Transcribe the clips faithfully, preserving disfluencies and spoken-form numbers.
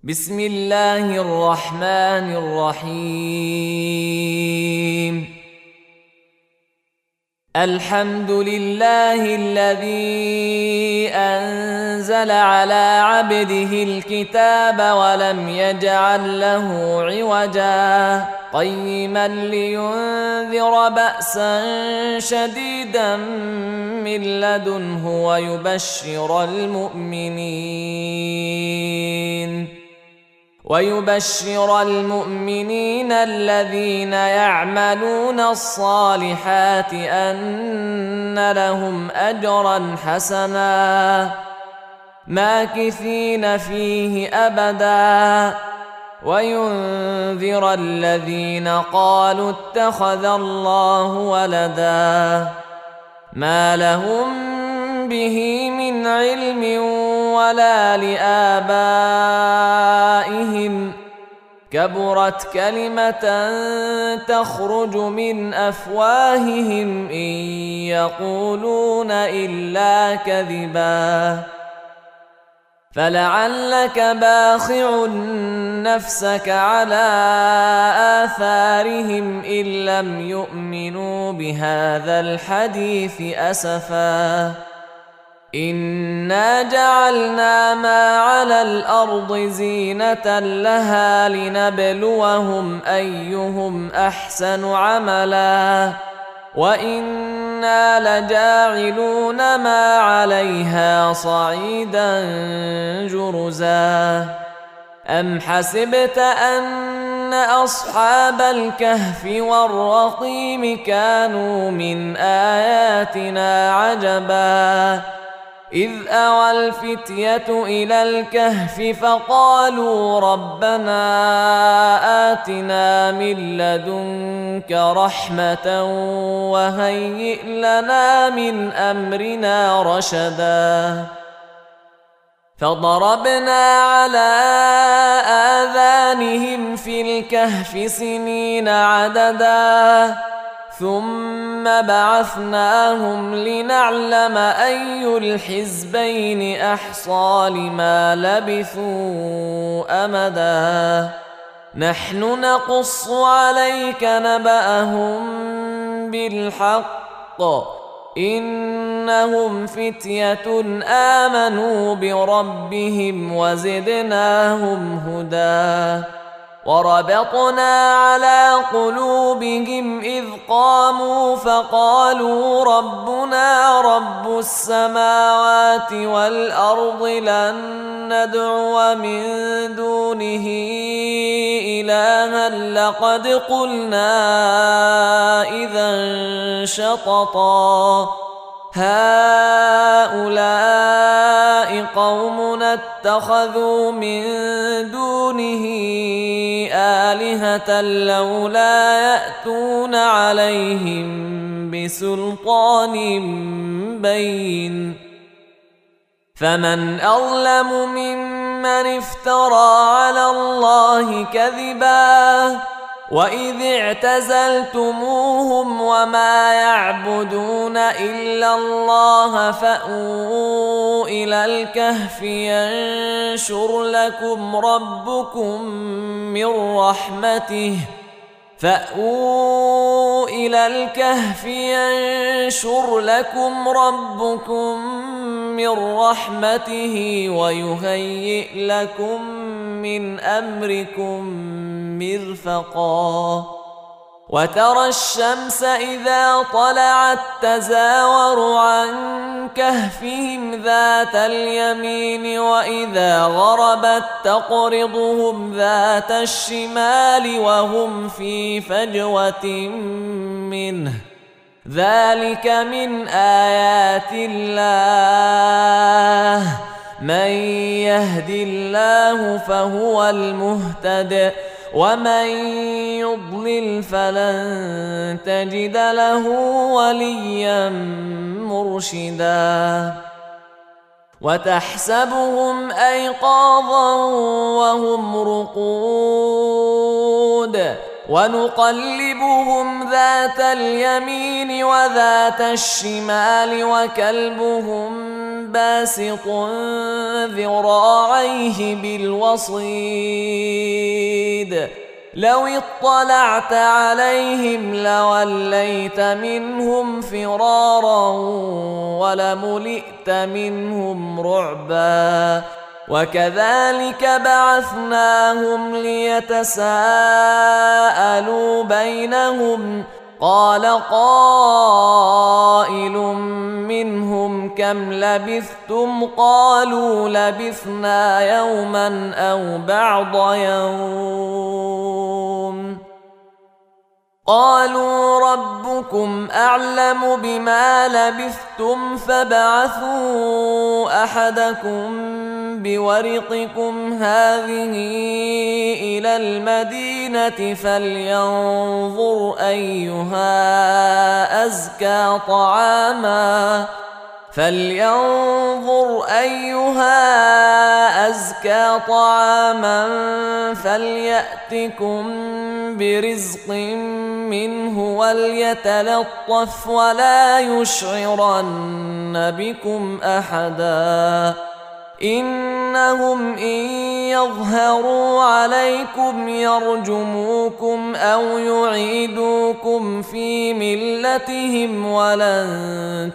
بسم الله الرحمن الرحيم. الحمد لله الذي أنزل على عبده الكتاب ولم يجعل له عوجا قيما لينذر بأسا شديدا من لدنه ويبشر المؤمنين ويبشر المؤمنين الذين يعملون الصالحات أن لهم أجرا حسنا ماكثين فيه أبدا وينذر الذين قالوا اتخذ الله ولدا ما لهم به من علم ولا لآبائهم كبرت كلمة تخرج من أفواههم إن يقولون إلا كذبا فلعلك باخع نفسك على آثارهم إن لم يؤمنوا بهذا الحديث أسفا إنا جعلنا ما على الأرض زينة لها لنبلوهم أيهم أحسن عملا وإنا لجاعلون ما عليها صعيدا جرزا أم حسبت أن أصحاب الكهف والرقيم كانوا من آياتنا عجبا إذ أوى الفتية إلى الكهف فقالوا ربنا آتنا من لدنك رحمة وهيئ لنا من أمرنا رشدا فضربنا على آذانهم في الكهف سنين عددا ثم بعثناهم لنعلم أي الحزبين أحصى لما لبثوا أمدا نحن نقص عليك نبأهم بالحق إنهم فتية آمنوا بربهم وزدناهم هدى وربطنا على قلوبهم إذ قاموا فقالوا ربنا رب السماوات والأرض لن ندعو من دونه إلها لقد قلنا إذا شططا هؤلاء قومنا اتخذوا من دونه آلهة لولا يأتون عليهم بسلطان بين فمن أظلم ممن افترى على الله كذبا وإذ اعتزلتموهم وما يعبدون إلا الله فأووا إلى الكهف ينشر لكم ربكم من رحمته فأووا إلى الكهف ينشر لكم ربكم من رحمته ويهيئ لكم من أمركم مرفقا وترى الشمس إذا طلعت تزاور عن كهفهم ذات اليمين وإذا غربت تقرضهم ذات الشمال وهم في فجوة منه ذلك من آيات الله من يهد الله فهو المهتد ومن يضلل فلن تجد له وليا مرشدا وتحسبهم أيقاظا وهم رقود ونقلبهم ذات اليمين وذات الشمال وكلبهم باسط ذراعيه بالوصيد لو اطلعت عليهم لوليت منهم فرارا ولملئت منهم رعبا وكذلك بعثناهم ليتساءلوا بينهم قال قائل منهم كم لبثتم قالوا لبثنا يوما أو بعض يوم قالوا ربكم أعلم بما لبثتم فابعثوا أحدكم بورقكم هذه إلى المدينة فلينظر أيها أزكى طعاما فلينظر أيها أزكى طعاما فليأتكم برزق منه وليتلطف ولا يشعرن بكم أحدا إنهم إن يظهروا عليكم يرجموكم أو يعيدوكم في ملتهم ولن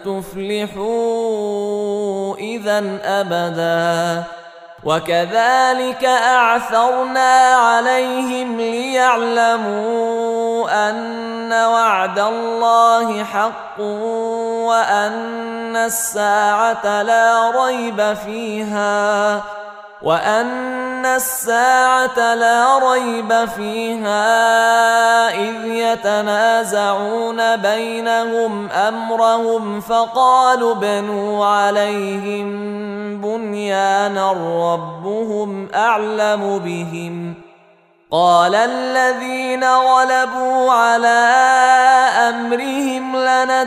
تفلحوا إذا أبدا وكذلك أعثرنا عليهم ليعلموا أن وعد الله حق وأن الساعة لا ريب فيها وأن الساعة لا ريب فيها إذ يتنازعون بينهم أمرهم فقالوا ابنوا عليهم بنيانا ربهم أعلم بهم قال الذين غلبوا على أمرهم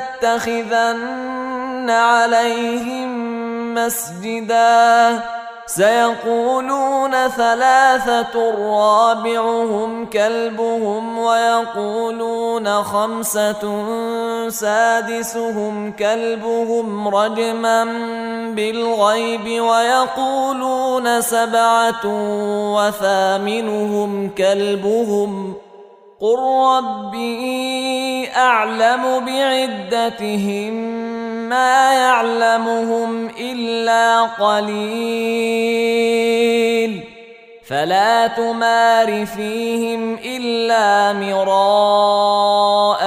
لنتخذن عليهم مسجدا سيقولون ثلاثة رابعهم كلبهم ويقولون خمسة سادسهم كلبهم رجما بالغيب ويقولون سبعة وثامنهم كلبهم قل ربي أعلم بعدتهم ما يعلمهم إلا قليل فلا تمار فيهم إلا مراء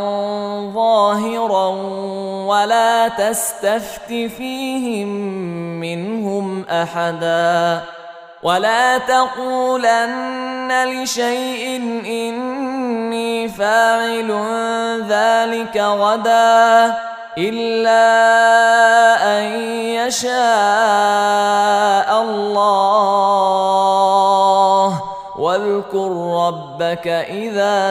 ظاهرا ولا تستفت فيهم منهم أحدا ولا تقولن لشيء إني فاعل ذلك غدا إلا أن يشاء الله واذكر ربك إذا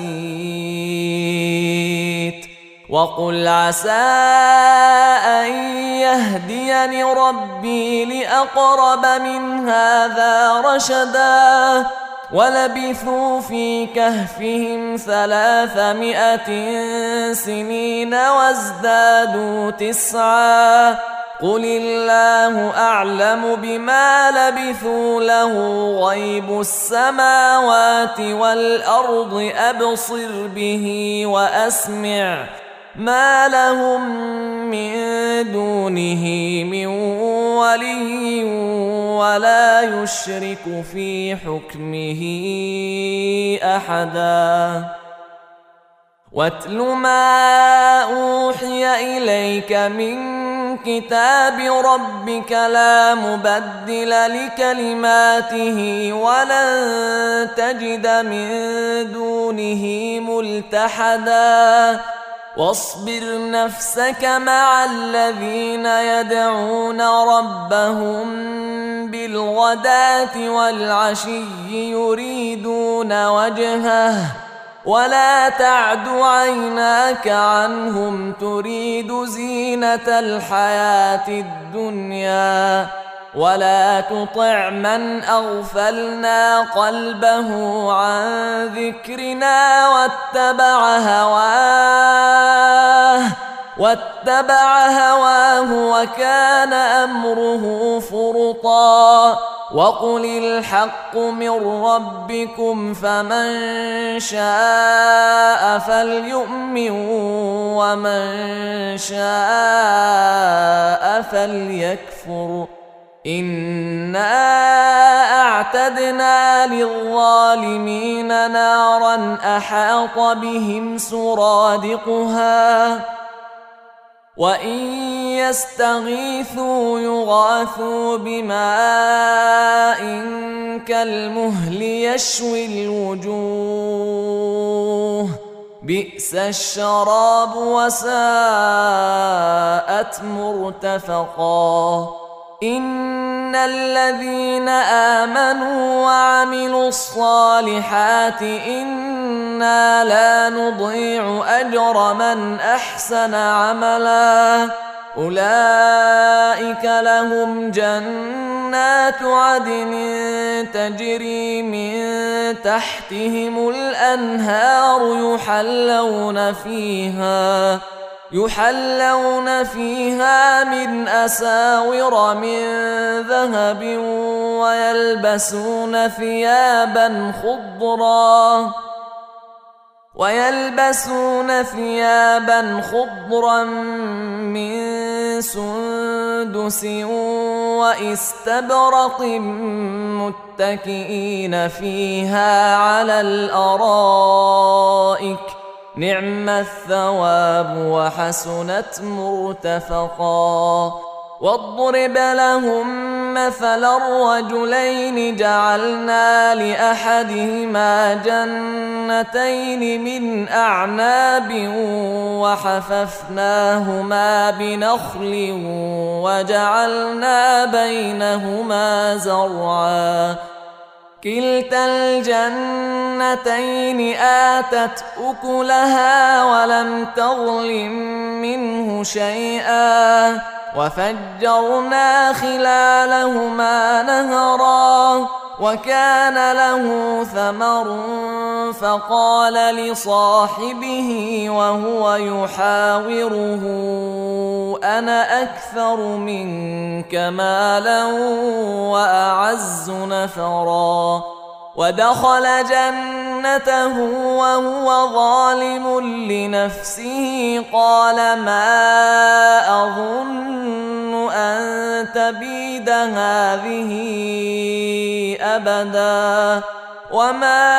نسيت وقل عسى أن يهديني ربي لأقرب من هذا رشدا ولبثوا في كهفهم ثلاثمائة سنين وازدادوا تسعا قل الله أعلم بما لبثوا له غيب السماوات والأرض أبصر به وأسمع ما لهم من دونه من ولي ولا يشرك في حكمه أحدا واتل ما أوحي إليك من كتاب ربك لا مبدل لكلماته ولن تجد من دونه ملتحدا واصبر نفسك مع الذين يدعون ربهم بالغداة والعشي يريدون وجهه ولا تعد عيناك عنهم تريد زينة الحياة الدنيا ولا تطع من أغفلنا قلبه عن ذكرنا واتبع هواه واتبع هواه وكان أمره فرطا وقل الحق من ربكم فمن شاء فليؤمن ومن شاء فليكفر إنا أعتدنا للظالمين نارا أحاط بهم سرادقها وإن يستغيثوا يغاثوا بماء كالمهل يشوي الوجوه بئس الشراب وساءت مرتفقا إن الذين آمنوا وعملوا الصالحات إنا لا نضيع أجر من أحسن عملا أولئك لهم جنات عدن تجري من تحتهم الأنهار يحلون فيها يحلون فيها من أساور من ذهب ويلبسون ثيابا خضرا ويلبسون ثيابا خضرا من سندس واستبرق متكئين فيها على الأرائك نعم الثواب وحسنت مرتفقا واضرب لهم مثلا الرجلين جعلنا لأحدهما جنتين من أعناب وحففناهما بنخل وجعلنا بينهما زرعا كلتا الجنتين آتت أكلها ولم تظلم منه شيئا وفجرنا خلالهما نهرا وكان له ثمر فقال لصاحبه وهو يحاوره أنا أكثر منك مالا وأعز نفرا ودخل جنته وهو ظالم لنفسه قال ما أظن أن تبيد هذه أبدا وما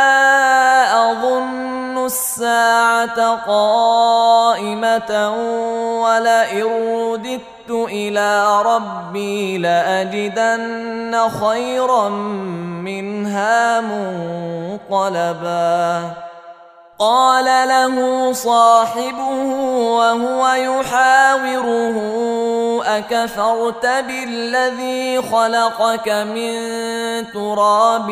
أظن الساعة قائمة ولئن رددت إلى ربي لأجدن خيرا منها منقلبا قال له صاحبه وهو يحاوره أكفرت بالذي خلقك من تراب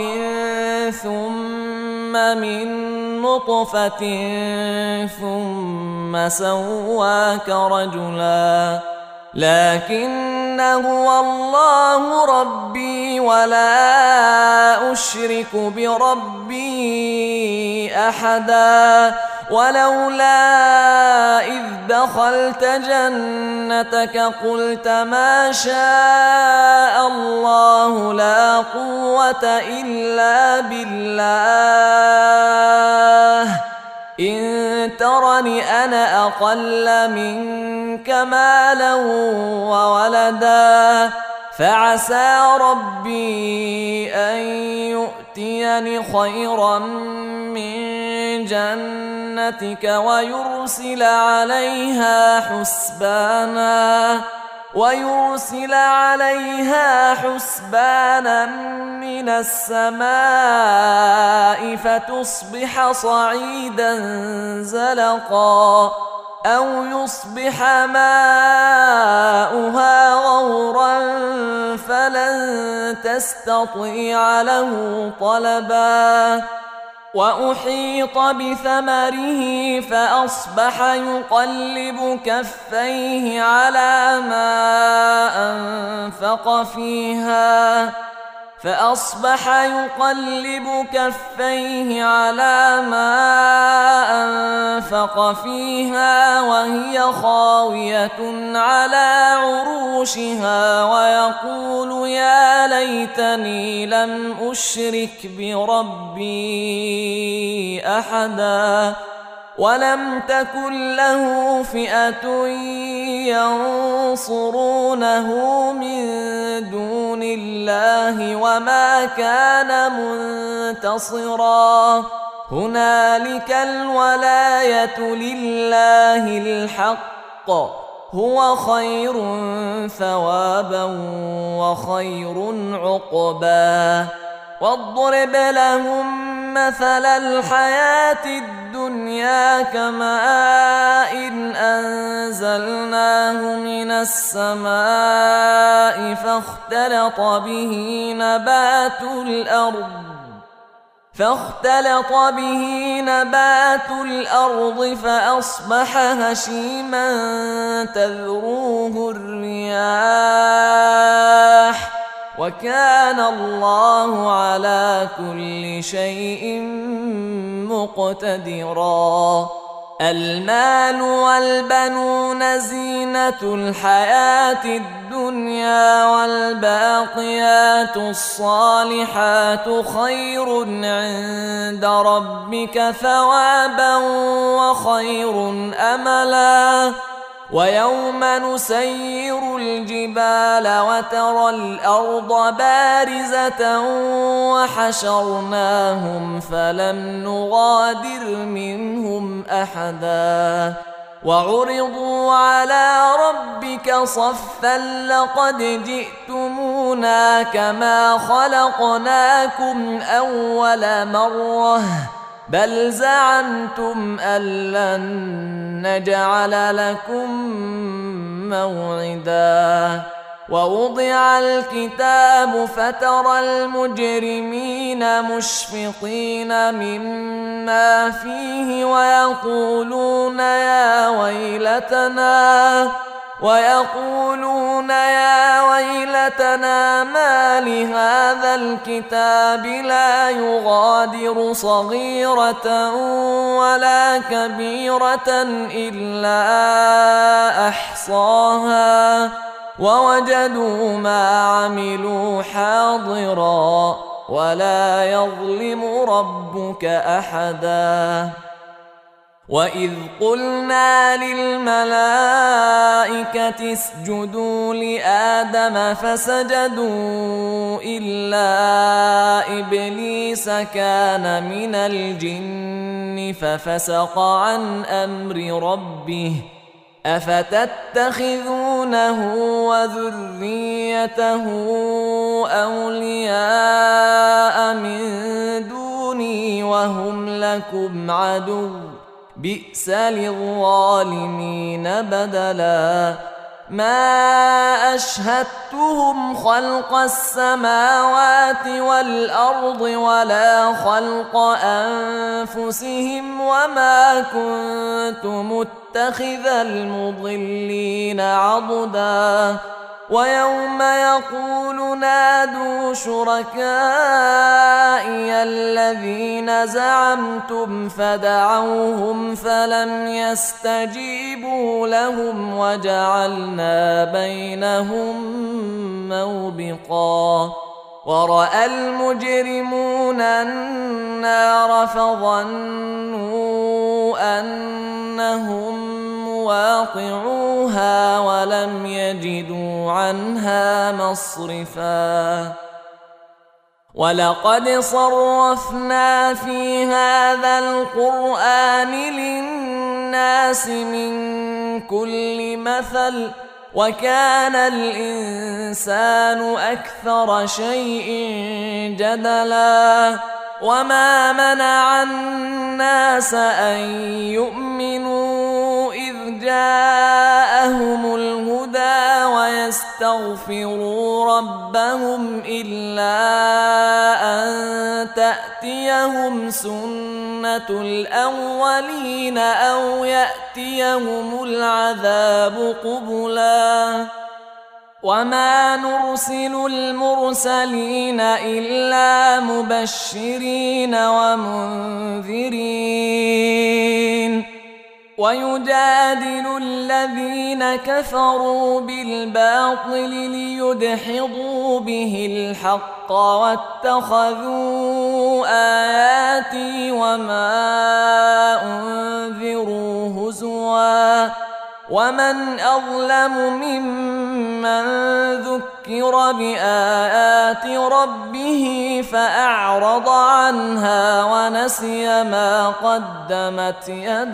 ثم من نطفة ثم سواك رجلا لكن هو الله ربي ولا أشرك بربي أحدا ولولا إذ دخلت جنتك قلت ما شاء الله لا قوة إلا بالله إن ترني أنا أقل منك مالا وولدا فعسى ربي أن يؤتيني خيرا من جنتك ويرسل عليها حسبانا ويرسل عليها حسبانا من السماء فتصبح صعيدا زلقا أو يصبح ماؤها غورا فلن تستطيع له طلبا وأحيط بثمره فأصبح يقلب كفيه على ما أنفق فيها فأصبح يقلب كفيه على ما أنفق فيها وهي خاوية على عروشها ويقول يا ليتني لم أشرك بربي أحدا ولم تكن له فئة ينصرونه من دون الله وما كان منتصرا هنالك الولاية لله الحق هو خير ثوابا وخير عقبا واضرب لهم مثل الحياة الدنيا كماء إن أنزلناه من السماء فاختلط به نبات الأرض فاختلط به نبات الأرض فأصبح هشيما تذروه الرياح وكان الله على كل شيء مقتدرا المال والبنون زينة الحياة الدنيا والباقيات الصالحات خير عند ربك ثوابا وخير أملا ويوم نسير الجبال وترى الأرض بارزة وحشرناهم فلم نغادر منهم أحدا وعرضوا على ربك صفا لقد جئتمونا كما خلقناكم أول مرة بل زعمتم أن لن نجعل لكم موعدا ووضع الكتاب فترى المجرمين مشفقين مما فيه ويقولون يا ويلتنا ويقولون يا ويلتنا ما لهذا الكتاب لا يغادر صغيرة ولا كبيرة إلا أحصاها ووجدوا ما عملوا حاضرا ولا يظلم ربك أحدا وإذ قلنا للملائكة اسجدوا لآدم فسجدوا إلا إبليس كان من الجن ففسق عن أمر ربه أفتتخذونه وذريته أولياء من دوني وهم لكم عدو بئس للظالمين بدلا ما أشهدتهم خلق السماوات والأرض ولا خلق أنفسهم وما كنت متخذ المضلين عضدا ويوم يقول نادوا شركائي الذين زعمتم فدعوهم فلم يستجيبوا لهم وجعلنا بينهم موبقا ورأى المجرمون النار فظنوا أنهم مواقعوها ولم يجدوا عنها مصرفا ولقد صرفنا في هذا القرآن للناس من كل مثل وكان الإنسان أكثر شيء جدلا وما منع الناس أن يؤمنوا إذ جاءهم الهدى ويستغفروا ربهم إلا أن تأتيهم سنة الأولين أو يأتيهم العذاب قبلا وما نرسل المرسلين إلا مبشرين ومنذرين ويجادل الذين كفروا بالباطل ليدحضوا به الحق واتخذوا آياتي وما أنذروا هزوا ومن أظلم ممن ذكر بآيات ربه فأعرض عنها ونسي ما قدمت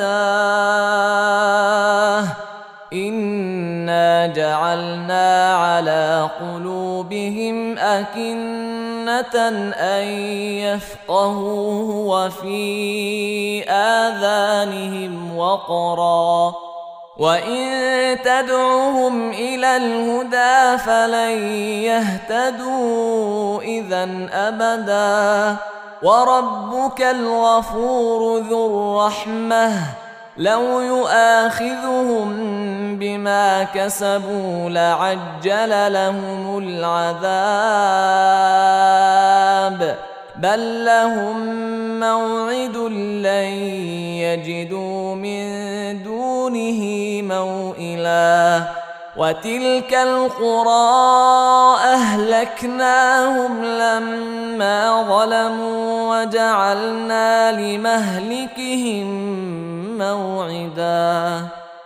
يداه إنا جعلنا على قلوبهم أكنة أن يفقهوه وفي آذانهم وقرا وإن تدعوهم إلى الهدى فلن يهتدوا إذا أبدا وربك الغفور ذو الرحمة لو يؤاخذهم بما كسبوا لعجل لهم العذاب بل لهم موعد لن يجدوا من دونه موئلا وتلك القرى أهلكناهم لما ظلموا وجعلنا لمهلكهم موعدا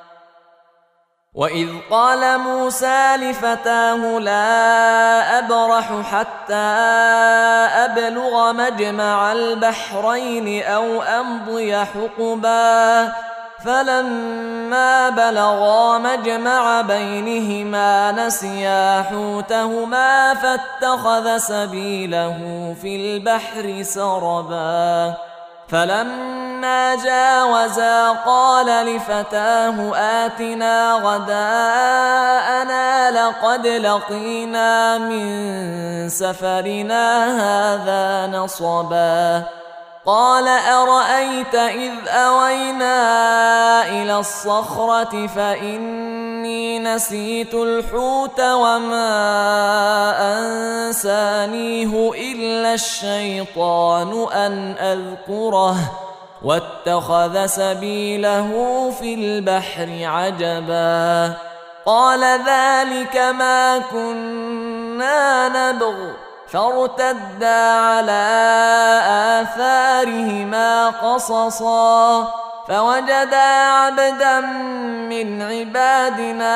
وإذ قال موسى لفتاه لا أبرح حتى أبلغ مجمع البحرين أو أمضي حقبا فلما بلغا مجمع بينهما نسيا حوتهما فاتخذ سبيله في البحر سربا فلما جاوزا قال لفتاه آتنا غداءنا لقد لقينا من سفرنا هذا نصبا قال أرأيت إذ أوينا إلى الصخرة فإني نسيت الحوت وما أنسانيه إلا الشيطان أن أذكره واتخذ سبيله في البحر عجبا قال ذلك ما كنا نبغ فارتدا على آثارهما قصصا فوجدا عبدا من عبادنا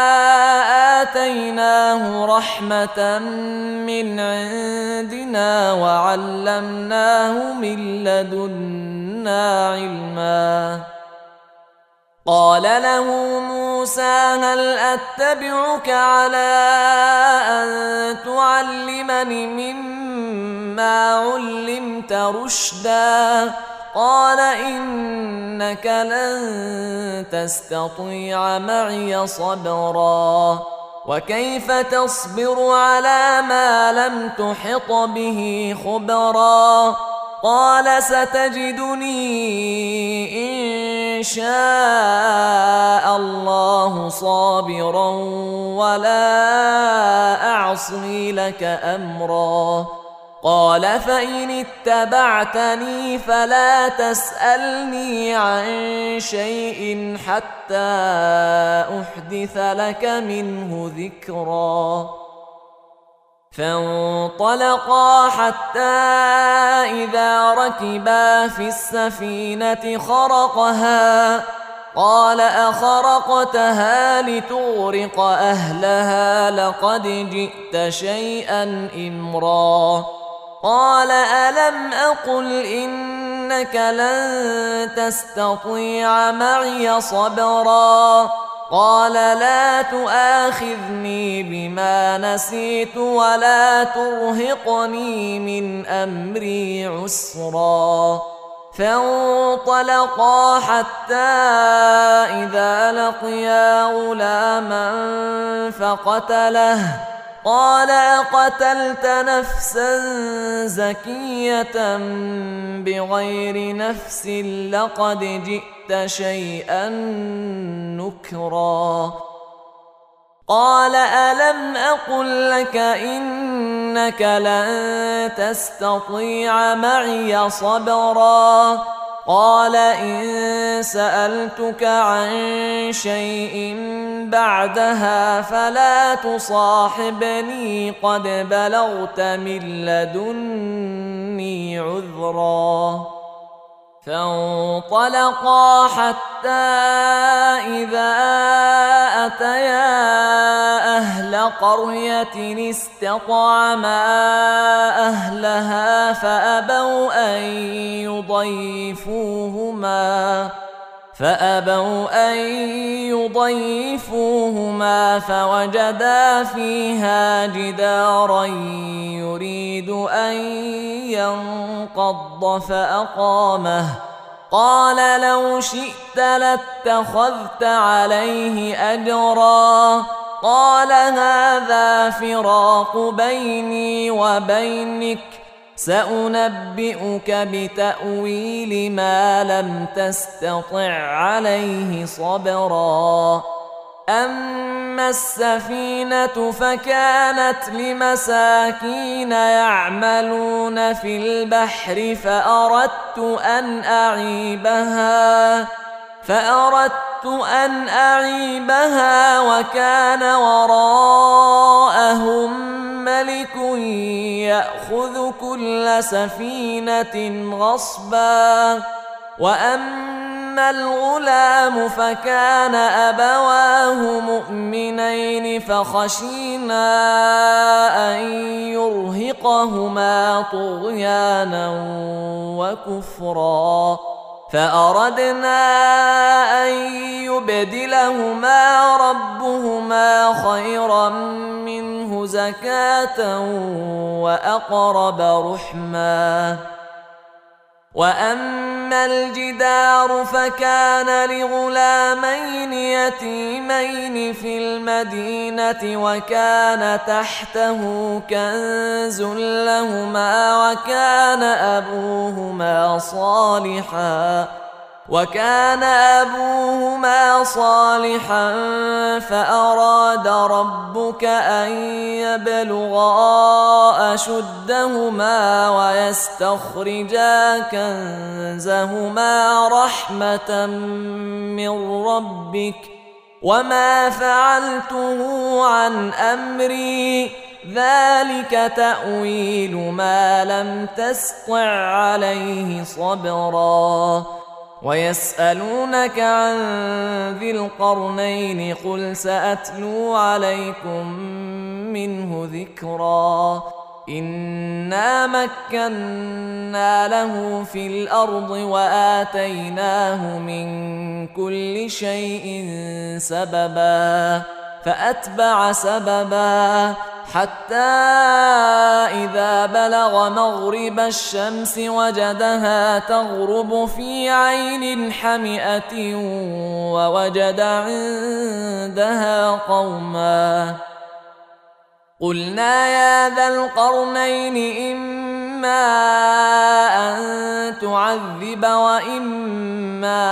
آتيناه رحمة من عندنا وعلمناه من لدنا علما قال له موسى هل أتبعك على أن تعلمني مما علمت رشدا قال إنك لن تستطيع معي صبرا وكيف تصبر على ما لم تحط به خبرا قال ستجدني إن شاء الله صابرا ولا أعصي لك أمرا قال فإن اتبعتني فلا تسألني عن شيء حتى أحدث لك منه ذكرا فانطلقا حتى إذا ركبا في السفينة خرقها قال أخرقتها لتغرق أهلها لقد جئت شيئا إمرا قال ألم أقل إنك لن تستطيع معي صبرا قال لا تؤاخذني بما نسيت ولا ترهقني من أمري عسرا فانطلقا حتى إذا لقيا غلاما فقتله قال أقتلت نفسا زكية بغير نفس لقد جئت شيئا نكرا قال ألم أقل لك إنك لن تستطيع معي صبرا قال إن سألتك عن شيء بعدها فلا تصاحبني قد بلغت من لدني عذرا فانطلقا حتى إذا أتيا أهل قرية استطعما أهلها فأبوا أن يضيفوهما فأبوا أن يضيفوهما فوجدا فيها جدارا يريد أن ينقض فأقامه قال لو شئت لاتخذت عليه أجرا قال هذا فراق بيني وبينك سأنبئك بتأويل ما لم تستطع عليه صبرا أما السفينة فكانت لمساكين يعملون في البحر فأردت أن أعيبها فأردت أن أعيبها وكان وراءهم ملك يأخذ كل سفينة غصبا وأما الغلام فكان أبواه مؤمنين فخشينا أن يرهقهما طغيانا وكفرا فأردنا أن يبدلهما ربهما خيرا منه زكاة وأقرب رحما وأما الجدار فكان لغلامين يتيمين في المدينة وكان تحته كنز لهما وكان أبوهما صالحا وكان أبوهما صالحا فأراد ربك أن يبلغا أشدهما ويستخرجا كنزهما رحمة من ربك وما فعلته عن أمري ذلك تأويل ما لم تسطع عليه صبرا ويسألونك عن ذي القرنين قل سأتلو عليكم منه ذكرا إنا مكنا له في الأرض وآتيناه من كل شيء سببا فأتبع سببا حتى إذا بلغ مغرب الشمس وجدها تغرب في عين حمئة ووجد عندها قوما قلنا يا ذا القرنين إما أن تعذب وإما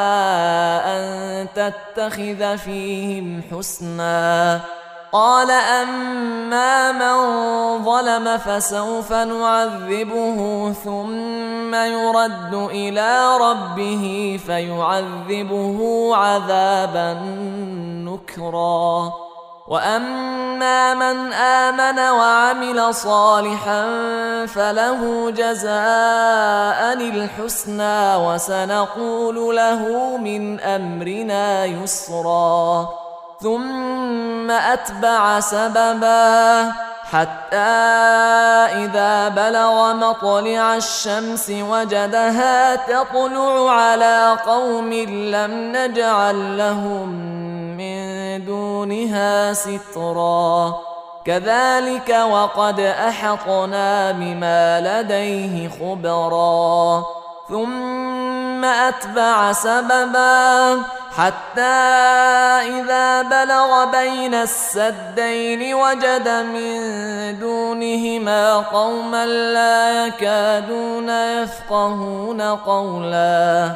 أن تتخذ فيهم حسنا قال أما من ظلم فسوف نعذبه ثم يرد إلى ربه فيعذبه عذابا نكرا وأما من آمن وعمل صالحا فله جزاء الحسنى وسنقول له من أمرنا يسرا ثم أتبع سببا حتى إذا بلغ مطلع الشمس وجدها تطلع على قوم لم نجعل لهم من دونها سترا كذلك وقد أحطنا بما لديه خبرا ثم ثم أتبع سببا حتى إذا بلغ بين السدين وجد من دونهما قوما لا يكادون يفقهون قولا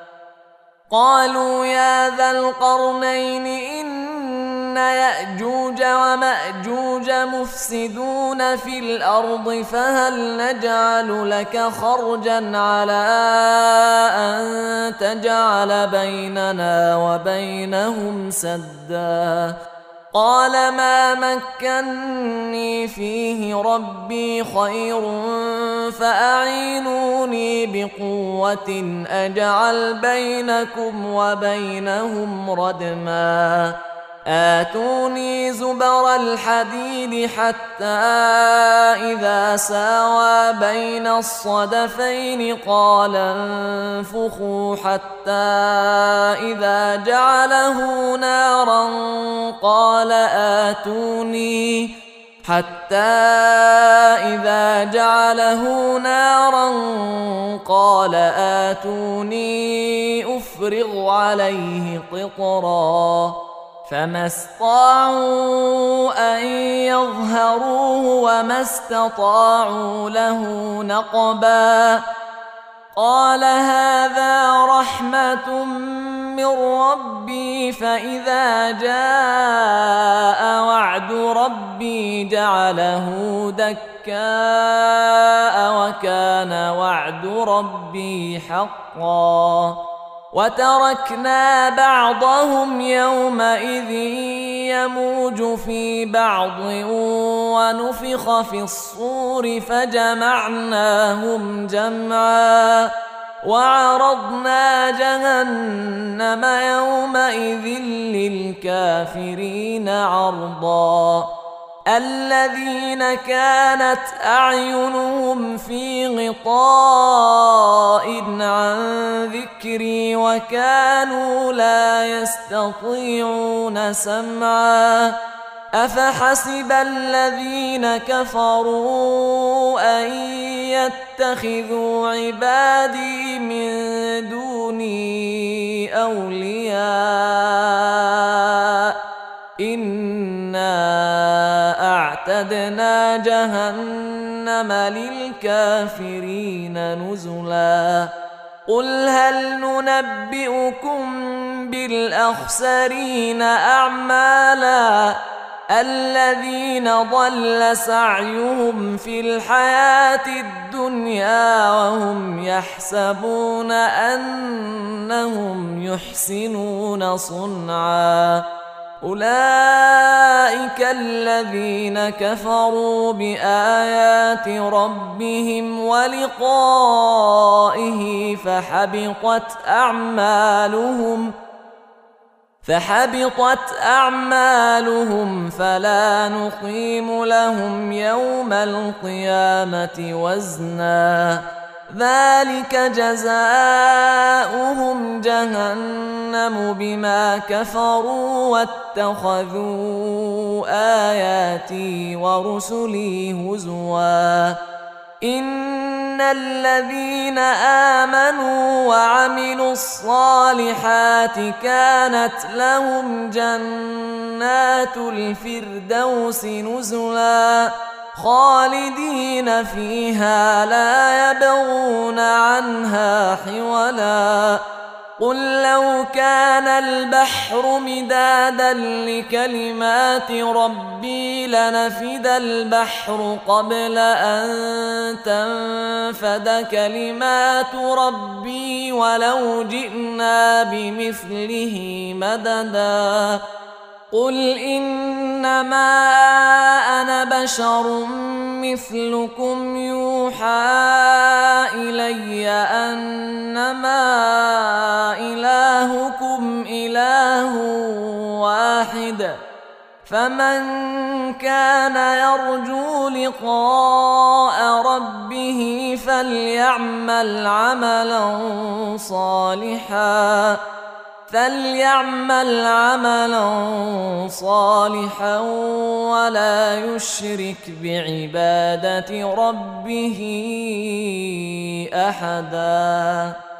قالوا يا ذا القرنين إن يأجوج ومأجوج مفسدون في الأرض فهل نجعل لك خرجا على أن تجعل بيننا وبينهم سدا قال ما مكني فيه ربي خير فأعينوني بقوة أجعل بينكم وبينهم ردما آتوني زبر الحديد حتى إذا ساوى بين الصدفين قال انفخوا حتى إذا جعله نارا قال آتوني حتى إذا جعله نارا قال آتوني أفرغ عليه قطرا فما استطاعوا أن يظهروه وما استطاعوا له نقبا قال هذا رحمة من ربي فإذا جاء وعد ربي جعله دكاء وكان وعد ربي حقا وتركنا بعضهم يومئذ يموج في بعض ونفخ في الصور فجمعناهم جمعا وعرضنا جهنم يومئذ للكافرين عرضا الذين كانت أعينهم في غطاء عن ذكري وكانوا لا يستطيعون سمعا أفحسب الذين كفروا أن يتخذوا عبادي من دوني أولياء إنا أعتدنا جهنم للكافرين نزلا قل هل ننبئكم بالأخسرين أعمالا الذين ضل سعيهم في الحياة الدنيا وهم يحسبون أنهم يحسنون صنعا أولئك الذين كفروا بآيات ربهم ولقائه فحبطت أعمالهم فحبطت أعمالهم فلا نقيم لهم يوم القيامة وزنا ذلك جزاؤهم جهنم بما كفروا واتخذوا آياتي ورسلي هزوا إن الذين آمنوا وعملوا الصالحات كانت لهم جنات الفردوس نزلا خالدين فيها لا يبغون عنها حولا قل لو كان البحر مدادا لكلمات ربي لنفد البحر قبل أن تنفد كلمات ربي ولو جئنا بمثله مددا قل إنما أنا بشر مثلكم يوحى إلي أنما إلهكم إله واحد فمن كان يرجو لقاء ربه فليعمل عملا صالحا فليعمل عملا صالحا ولا يشرك بعبادة ربه أحدا.